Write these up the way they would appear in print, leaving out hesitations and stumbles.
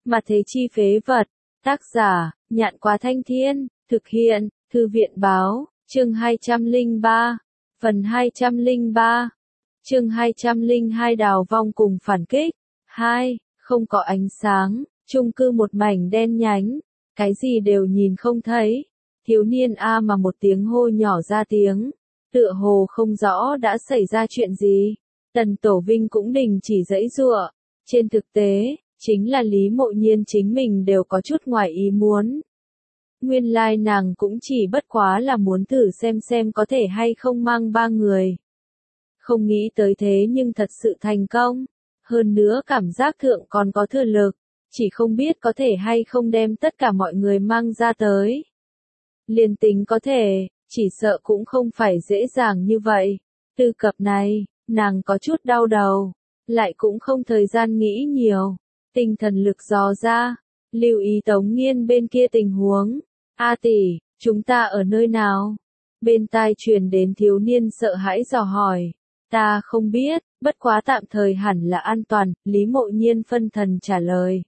Mà thế chi phế vật. Tác giả, Nhạn Quá Thanh Thiên, thực hiện, Thư viện báo, chương 203, phần 203, chương 202 đào vong cùng phản kích. 2. Không có ánh sáng, chung cư một mảnh đen nhánh, cái gì đều nhìn không thấy. Thiếu niên A mà một tiếng hô nhỏ ra tiếng, tựa hồ không rõ đã xảy ra chuyện gì. Tần Tổ Vinh cũng đình chỉ giãy giụa. Trên thực tế, chính là Lý Mộ Nhiên chính mình đều có chút ngoài ý muốn. Nguyên lai nàng cũng chỉ bất quá là muốn thử xem có thể hay không mang 3 người. Không nghĩ tới thế nhưng thật sự thành công. Hơn nữa cảm giác thượng còn có thừa lực. Chỉ không biết có thể hay không đem tất cả mọi người mang ra tới. Liên tính có thể, chỉ sợ cũng không phải dễ dàng như vậy. Từ cập này, nàng có chút đau đầu. Lại cũng không thời gian nghĩ nhiều. Tinh thần lực dò ra. Lưu ý Tống Nghiên bên kia tình huống. A tỷ, chúng ta ở nơi nào? Bên tai truyền đến thiếu niên sợ hãi dò hỏi. Ta không biết, bất quá tạm thời hẳn là an toàn, Lý Mộ Nhiên phân thần trả lời.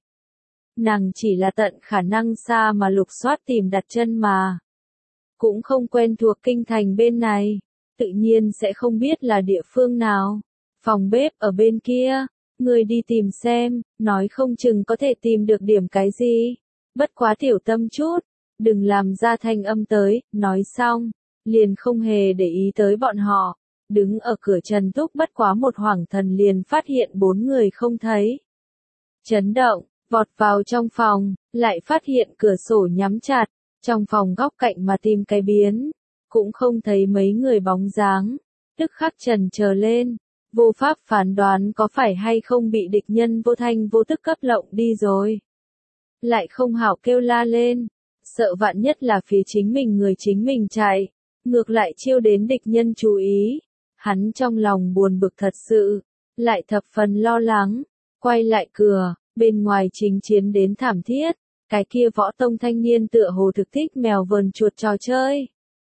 Nàng chỉ là tận khả năng xa mà lục soát tìm đặt chân mà. Cũng không quen thuộc kinh thành bên này, tự nhiên sẽ không biết là địa phương nào. Phòng bếp ở bên kia, người đi tìm xem, nói không chừng có thể tìm được điểm cái gì. Bất quá tiểu tâm chút, đừng làm ra thanh âm tới, nói xong, liền không hề để ý tới bọn họ. Đứng ở cửa Trần Túc bất quá một hoảng thần liền phát hiện 4 người không thấy. Chấn động, vọt vào trong phòng, lại phát hiện cửa sổ nhắm chặt, trong phòng góc cạnh mà tìm cái biến, cũng không thấy mấy người bóng dáng, tức khắc trần chờ lên, vô pháp phán đoán có phải hay không bị địch nhân vô thanh vô tức cấp lộng đi rồi. Lại không hảo kêu la lên, sợ vạn nhất là phía chính mình người chính mình chạy, ngược lại chiêu đến địch nhân chú ý. Hắn trong lòng buồn bực thật sự, lại thập phần lo lắng, quay lại cửa, bên ngoài chính chiến đến thảm thiết, cái kia võ tông thanh niên tựa hồ thực thích mèo vờn chuột trò chơi.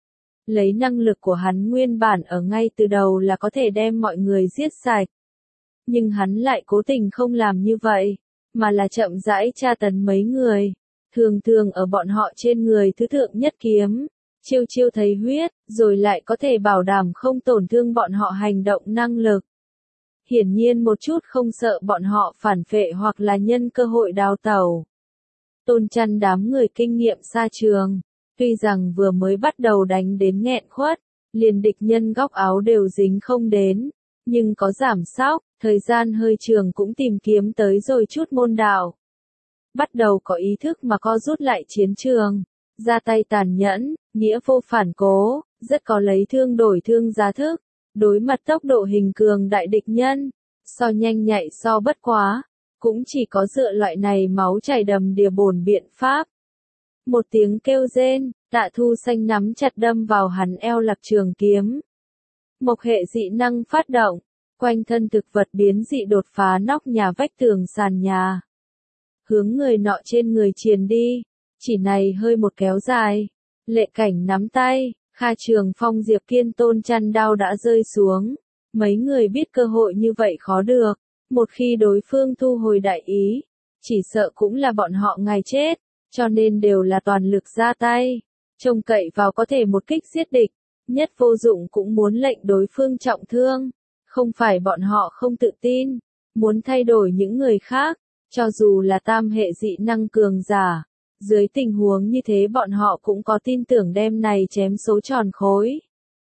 Lấy năng lực của hắn nguyên bản ở ngay từ đầu là có thể đem mọi người giết sạch. Nhưng hắn lại cố tình không làm như vậy, mà là chậm rãi tra tấn mấy người, thường thường ở bọn họ trên người thứ thượng nhất kiếm. Chiêu thấy huyết, rồi lại có thể bảo đảm không tổn thương bọn họ hành động năng lực. Hiển nhiên một chút không sợ bọn họ phản phệ hoặc là nhân cơ hội đào tẩu. Tôn Chăn đám người kinh nghiệm xa trường, tuy rằng vừa mới bắt đầu đánh đến nghẹn khuất, liền địch nhân góc áo đều dính không đến, nhưng có giảm sóc, thời gian hơi trường cũng tìm kiếm tới rồi chút môn đạo. Bắt đầu có ý thức mà co rút lại chiến trường. Ra tay tàn nhẫn, nghĩa vô phản cố, rất có lấy thương đổi thương giá thức, đối mặt tốc độ hình cường đại địch nhân, so nhanh nhạy so bất quá, cũng chỉ có dựa loại này máu chảy đầm đìa bổn biện pháp. Một tiếng kêu rên, Tạ Thu Xanh nắm chặt đâm vào hắn eo lạc trường kiếm. Mộc hệ dị năng phát động, quanh thân thực vật biến dị đột phá nóc nhà vách tường sàn nhà. Hướng người nọ trên người triền đi. Chỉ này hơi một kéo dài, Lệ Cảnh nắm tay, Kha Trường Phong Diệp Kiên Tôn Chăn đao đã rơi xuống. Mấy người biết cơ hội như vậy khó được, một khi đối phương thu hồi đại ý, chỉ sợ cũng là bọn họ ngày chết, cho nên đều là toàn lực ra tay, trông cậy vào có thể một kích giết địch, nhất vô dụng cũng muốn lệnh đối phương trọng thương, không phải bọn họ không tự tin, muốn thay đổi những người khác, cho dù là tam hệ dị năng cường giả. Dưới tình huống như thế bọn họ cũng có tin tưởng đem này chém số tròn khối.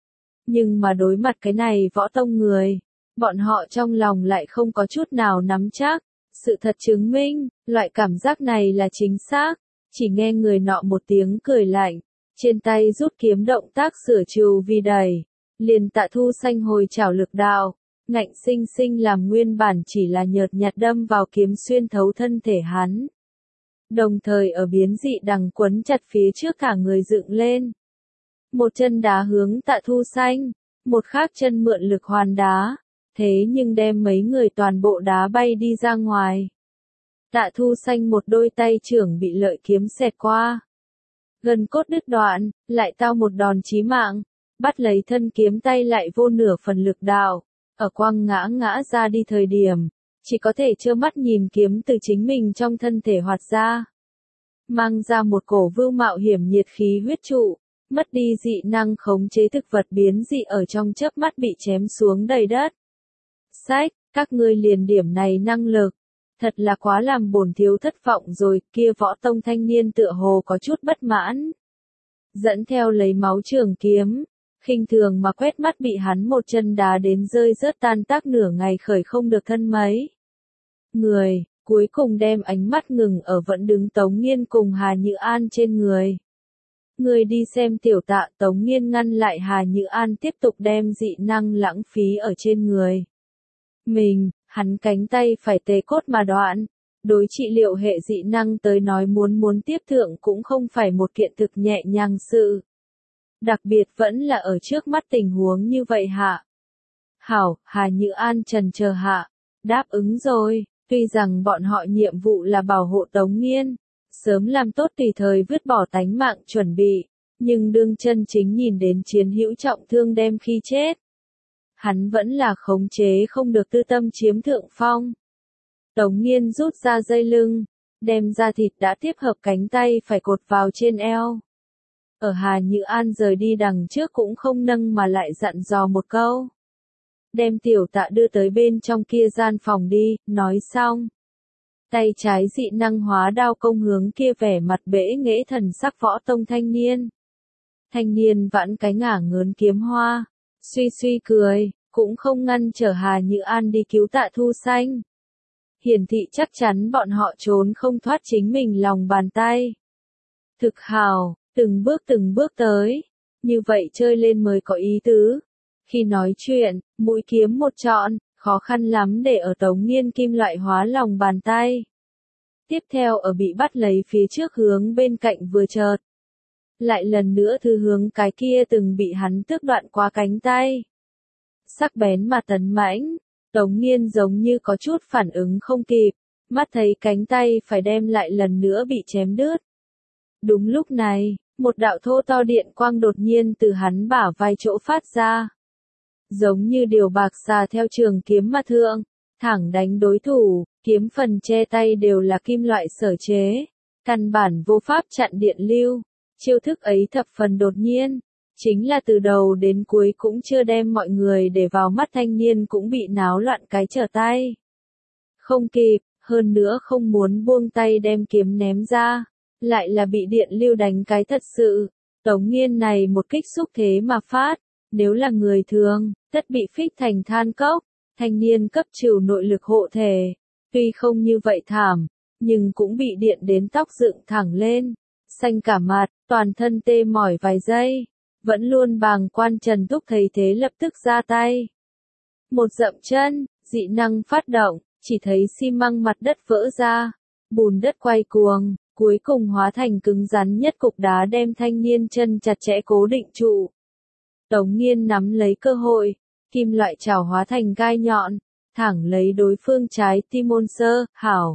Nhưng mà đối mặt cái này võ tông người, bọn họ trong lòng lại không có chút nào nắm chắc. Sự thật chứng minh, loại cảm giác này là chính xác. Chỉ nghe người nọ một tiếng cười lạnh, trên tay rút kiếm động tác sửa trù vì đẩy. Liền Tạ Thu Xanh hồi chảo lực đạo, ngạnh sinh sinh làm nguyên bản chỉ là nhợt nhạt đâm vào kiếm xuyên thấu thân thể hắn. Đồng thời ở biến dị đằng quấn chặt phía trước cả người dựng lên. Một chân đá hướng Tạ Thu Xanh, một khác chân mượn lực hoàn đá, thế nhưng đem mấy người toàn bộ đá bay đi ra ngoài. Tạ Thu Xanh một đôi tay trưởng bị lợi kiếm xẹt qua. Gần cốt đứt đoạn, lại tao một đòn chí mạng, bắt lấy thân kiếm tay lại vô nửa phần lực đạo, ở quăng ngã ra đi thời điểm, chỉ có thể trơ mắt nhìn kiếm từ chính mình trong thân thể hoạt ra. Mang ra một cổ vưu mạo hiểm nhiệt khí huyết trụ, mất đi dị năng khống chế thực vật biến dị ở trong chớp mắt bị chém xuống đầy đất. Sách, các ngươi liền điểm này năng lực. Thật là quá làm bổn thiếu thất vọng rồi, kia võ tông thanh niên tựa hồ có chút bất mãn. Dẫn theo lấy máu trường kiếm, khinh thường mà quét mắt bị hắn một chân đá đến rơi rớt tan tác nửa ngày khởi không được thân mấy. Người, cuối cùng đem ánh mắt ngừng ở vẫn đứng Tống Nghiên cùng Hà Nhữ An trên người. Người đi xem tiểu tạ. Tống Nghiên ngăn lại Hà Nhữ An tiếp tục đem dị năng lãng phí ở trên người. Hắn cánh tay phải tê cốt mà đoạn. Đối trị liệu hệ dị năng tới nói muốn tiếp thượng cũng không phải một kiện thực nhẹ nhàng sự. Đặc biệt vẫn là ở trước mắt tình huống như vậy hạ. Hảo, Hà Nhữ An trần chờ hạ. Đáp ứng rồi, tuy rằng bọn họ nhiệm vụ là bảo hộ Tống Nghiên, sớm làm tốt tùy thời vứt bỏ tánh mạng chuẩn bị, nhưng đương chân chính nhìn đến chiến hữu trọng thương đem khi chết. Hắn vẫn là khống chế không được tư tâm chiếm thượng phong. Tống Nghiên rút ra dây lưng, đem da thịt đã tiếp hợp cánh tay phải cột vào trên eo. Ở Hà Nhữ An rời đi đằng trước cũng không nâng mà lại dặn dò một câu. Đem tiểu tạ đưa tới bên trong kia gian phòng đi, nói xong. Tay trái dị năng hóa đao công hướng kia vẻ mặt bẽ nghễ thần sắc võ tông thanh niên. Thanh niên vãn cái ngả ngớn kiếm hoa, suy cười, cũng không ngăn trở Hà Nhữ An đi cứu Tạ Thu Xanh. Hiển thị chắc chắn bọn họ trốn không thoát chính mình lòng bàn tay. Thực hào, từng bước tới, như vậy chơi lên mới có ý tứ. Khi nói chuyện, mũi kiếm một trọn, khó khăn lắm để ở Tống Nghiên kim loại hóa lòng bàn tay. Tiếp theo ở bị bắt lấy phía trước hướng bên cạnh vừa chợt. Lại lần nữa thư hướng cái kia từng bị hắn tước đoạn qua cánh tay. Sắc bén mà tấn mãnh, Tống Nghiên giống như có chút phản ứng không kịp, mắt thấy cánh tay phải đem lại lần nữa bị chém đứt. Đúng lúc này, một đạo thô to điện quang đột nhiên từ hắn bả vai chỗ phát ra. Giống như điều bạc xà theo trường kiếm mà thượng, thẳng đánh đối thủ, kiếm phần che tay đều là kim loại sở chế, căn bản vô pháp chặn điện lưu. Chiêu thức ấy thập phần đột nhiên, chính là từ đầu đến cuối cũng chưa đem mọi người để vào mắt, thanh niên cũng bị náo loạn cái trở tay. Không kịp, hơn nữa không muốn buông tay đem kiếm ném ra, lại là bị điện lưu đánh cái thật sự. Tống Nghiên này một kích xúc thế mà phát, nếu là người thường, tất bị phích thành than cốc. Thanh niên cấp trừ nội lực hộ thể, tuy không như vậy thảm, nhưng cũng bị điện đến tóc dựng thẳng lên, xanh cả mặt, toàn thân tê mỏi vài giây. Vẫn luôn bàng quan Trần Túc thấy thế lập tức ra tay. Một dậm chân, dị năng phát động, chỉ thấy xi măng mặt đất vỡ ra, bùn đất quay cuồng, cuối cùng hóa thành cứng rắn nhất cục đá đem thanh niên chân chặt chẽ cố định trụ. Tống Nghiên nắm lấy cơ hội, kim loại chảo hóa thành gai nhọn, thẳng lấy đối phương trái tim môn sơ.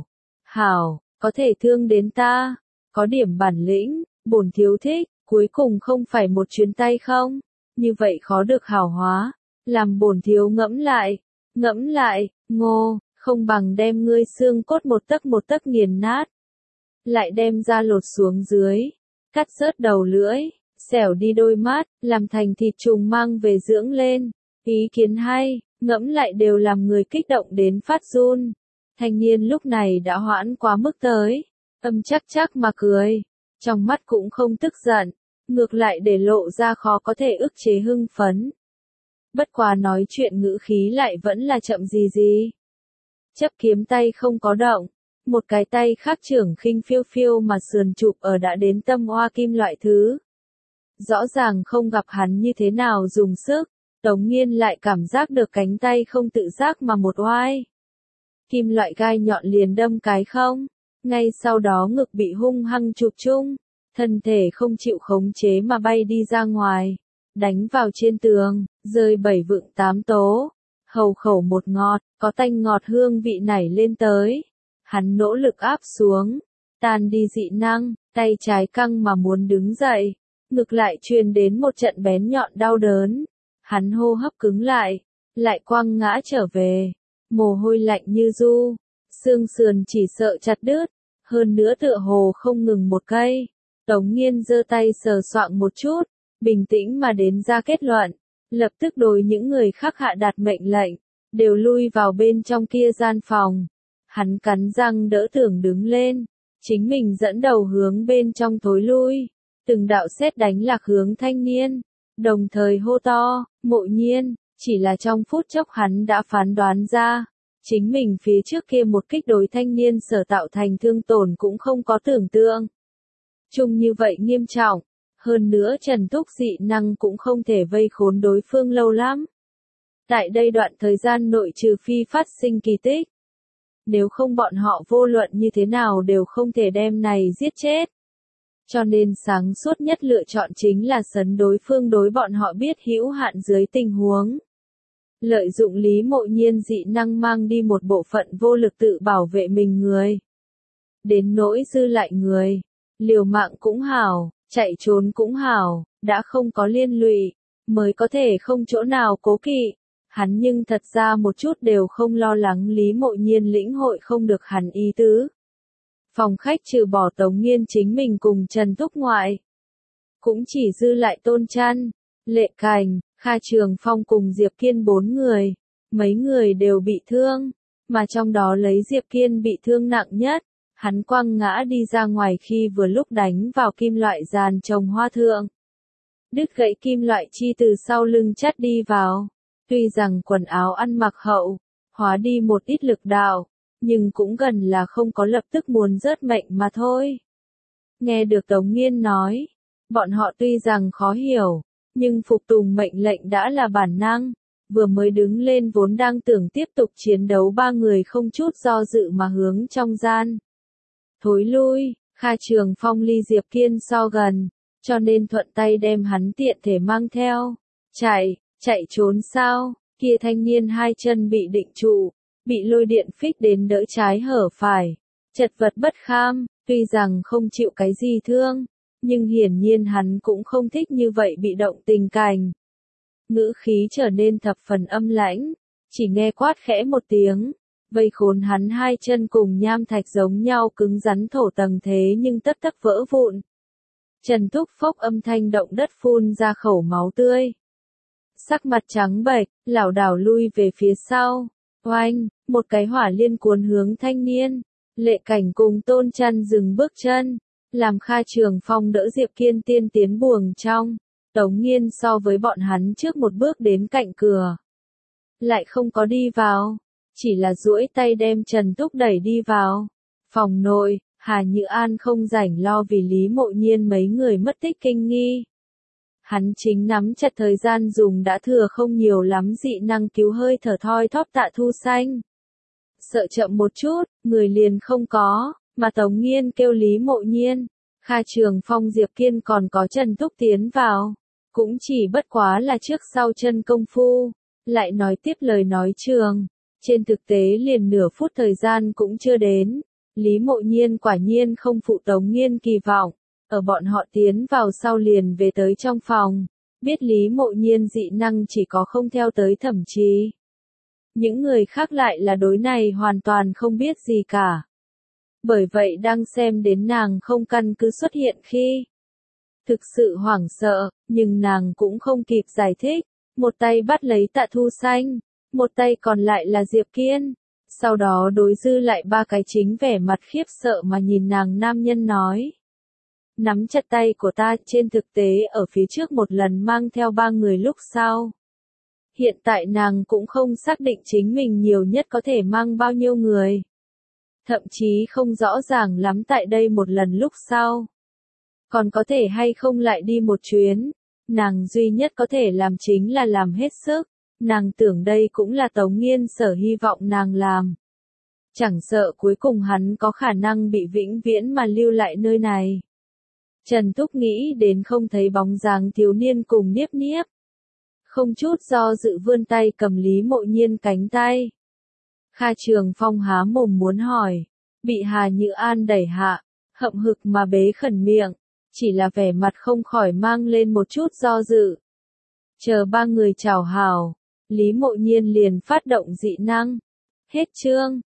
Hảo, có thể thương đến ta, có điểm bản lĩnh, bổn thiếu thích, cuối cùng không phải một chuyến tay không, như vậy khó được hảo hóa, làm bổn thiếu ngẫm lại, ngô, không bằng đem ngươi xương cốt một tấc nghiền nát, lại đem da lột xuống dưới, cắt rớt đầu lưỡi, xẻo đi đôi mắt, làm thành thịt trùng mang về dưỡng lên. Ý kiến hay, ngẫm lại đều làm người kích động đến phát run. Thanh niên lúc này đã hoãn quá mức tới, âm chắc mà cười, trong mắt cũng không tức giận, ngược lại để lộ ra khó có thể ức chế hưng phấn. Bất quá nói chuyện ngữ khí lại vẫn là chậm gì. Chấp kiếm tay không có động, một cái tay khác trưởng khinh phiêu mà sườn chụp ở đã đến tâm hoa kim loại thứ. Rõ ràng không gặp hắn như thế nào dùng sức, Tống Nghiên lại cảm giác được cánh tay không tự giác mà một oai. Kim loại gai nhọn liền đâm cái không, ngay sau đó ngực bị hung hăng chụp chung, thân thể không chịu khống chế mà bay đi ra ngoài, đánh vào trên tường, rơi 7 vượng 8 tố, hầu khẩu một ngọt, có tanh ngọt hương vị nảy lên tới. Hắn nỗ lực áp xuống, tan đi dị năng, tay trái căng mà muốn đứng dậy, ngực lại truyền đến một trận bén nhọn đau đớn. Hắn hô hấp cứng lại quăng ngã trở về. mồ hôi lạnh như du, xương sườn chỉ sợ chặt đứt, hơn nữa tựa hồ không ngừng một cây. Tống Nghiên giơ tay sờ soạng một chút, bình tĩnh mà đến ra kết luận, lập tức đối những người khác hạ đạt mệnh lệnh, đều lui vào bên trong kia gian phòng. Hắn cắn răng đỡ tưởng đứng lên, chính mình dẫn đầu hướng bên trong tối lui, từng đạo sét đánh lạc hướng thanh niên, đồng thời hô to, Mộ Nhiên, chỉ là trong phút chốc hắn đã phán đoán ra, chính mình phía trước kia một kích đối thanh niên sở tạo thành thương tổn cũng không có tưởng tượng chung như vậy nghiêm trọng, hơn nữa Trần Túc dị năng cũng không thể vây khốn đối phương lâu lắm. Tại đây đoạn thời gian nội trừ phi phát sinh kỳ tích, nếu không bọn họ vô luận như thế nào đều không thể đem này giết chết. Cho nên sáng suốt nhất lựa chọn chính là sấn đối phương đối bọn họ biết hữu hạn dưới tình huống. Lợi dụng Lý Mộ Nhiên dị năng mang đi một bộ phận vô lực tự bảo vệ mình người. Đến nỗi dư lại người, liều mạng cũng hảo, chạy trốn cũng hảo, đã không có liên lụy, mới có thể không chỗ nào cố kỵ. Hắn nhưng thật ra một chút đều không lo lắng Lý Mộ Nhiên lĩnh hội không được hắn ý tứ. Phòng khách trừ bỏ Tống Nghiên chính mình cùng Trần Túc ngoại, cũng chỉ dư lại Tôn Trăn, Lệ Cảnh, Kha Trường Phong cùng Diệp Kiên 4 người, mấy người đều bị thương, mà trong đó lấy Diệp Kiên bị thương nặng nhất, hắn quăng ngã đi ra ngoài khi vừa lúc đánh vào kim loại giàn trồng hoa thượng. Đứt gãy kim loại chi từ sau lưng chắt đi vào, tuy rằng quần áo ăn mặc hậu, hóa đi một ít lực đạo, nhưng cũng gần là không có lập tức muốn rớt mệnh mà thôi. Nghe được Tống Nghiên nói, bọn họ tuy rằng khó hiểu, nhưng phục tùng mệnh lệnh đã là bản năng, vừa mới đứng lên vốn đang tưởng tiếp tục chiến đấu ba người không chút do dự mà hướng trong gian. Thối lui, Kha Trường Phong ly Diệp Kiên so gần, cho nên thuận tay đem hắn tiện thể mang theo. Chạy trốn sao, kia thanh niên hai chân bị định trụ, bị lôi điện phích đến đỡ trái hở phải, chật vật bất kham, tuy rằng không chịu cái gì thương, nhưng hiển nhiên hắn cũng không thích như vậy bị động tình cảnh. Ngữ khí trở nên thập phần âm lãnh, chỉ nghe quát khẽ một tiếng, vây khốn hắn hai chân cùng nham thạch giống nhau cứng rắn thổ tầng thế nhưng tất tất vỡ vụn. Trần Túc phốc âm thanh động đất phun ra khẩu máu tươi. Sắc mặt trắng bệch, lảo đảo lui về phía sau. Oanh, một cái hỏa liên cuốn hướng thanh niên. Lệ Cảnh cùng Tôn Trăn dừng bước chân, làm Kha Trường Phong đỡ Diệp Kiên tiên tiến buồng trong. Tống Nghiên so với bọn hắn trước một bước đến cạnh cửa, lại không có đi vào, chỉ là duỗi tay đem Trần Túc đẩy đi vào. Phòng nội, Hà Như An không rảnh lo vì Lý Mộ Nhiên mấy người mất tích kinh nghi. Hắn chính nắm chặt thời gian dùng đã thừa không nhiều lắm dị năng cứu hơi thở thoi thóp Tạ Thu Xanh. Sợ chậm một chút, người liền không có, mà Tống Nghiên kêu Lý Mộ Nhiên, Kha Trường Phong Diệp Kiên còn có Trần Túc tiến vào, cũng chỉ bất quá là trước sau chân công phu, lại nói tiếp lời nói trường, trên thực tế liền nửa phút thời gian cũng chưa đến. Lý Mộ Nhiên quả nhiên không phụ Tống Nghiên kỳ vọng, ở bọn họ tiến vào sau liền về tới trong phòng, biết Lý Mộ Nhiên dị năng chỉ có không theo tới thẩm chí. Những người khác lại là đối này hoàn toàn không biết gì cả. Bởi vậy đang xem đến nàng không căn cứ xuất hiện khi thực sự hoảng sợ, nhưng nàng cũng không kịp giải thích, một tay bắt lấy Tạ Thu Xanh, một tay còn lại là Diệp Kiên. Sau đó đối dư lại ba cái chính vẻ mặt khiếp sợ mà nhìn nàng nam nhân nói. Nắm chặt tay của ta, trên thực tế ở phía trước một lần mang theo ba người lúc sau. Hiện tại nàng cũng không xác định chính mình nhiều nhất có thể mang bao nhiêu người. Thậm chí không rõ ràng lắm tại đây một lần lúc sau. Còn có thể hay không lại đi một chuyến. Nàng duy nhất có thể làm chính là làm hết sức. Nàng tưởng đây cũng là Tống Nghiên sở hy vọng nàng làm. Chẳng sợ cuối cùng hắn có khả năng bị vĩnh viễn mà lưu lại nơi này. Trần Túc nghĩ đến không thấy bóng dáng thiếu niên cùng Niếp Niếp. Không chút do dự vươn tay cầm Lý Mộ Nhiên cánh tay. Kha Trường Phong há mồm muốn hỏi, bị Hà Như An đẩy hạ, hậm hực mà bế khẩn miệng, chỉ là vẻ mặt không khỏi mang lên một chút do dự. Chờ ba người chào hào, Lý Mộ Nhiên liền phát động dị năng. Hết chương.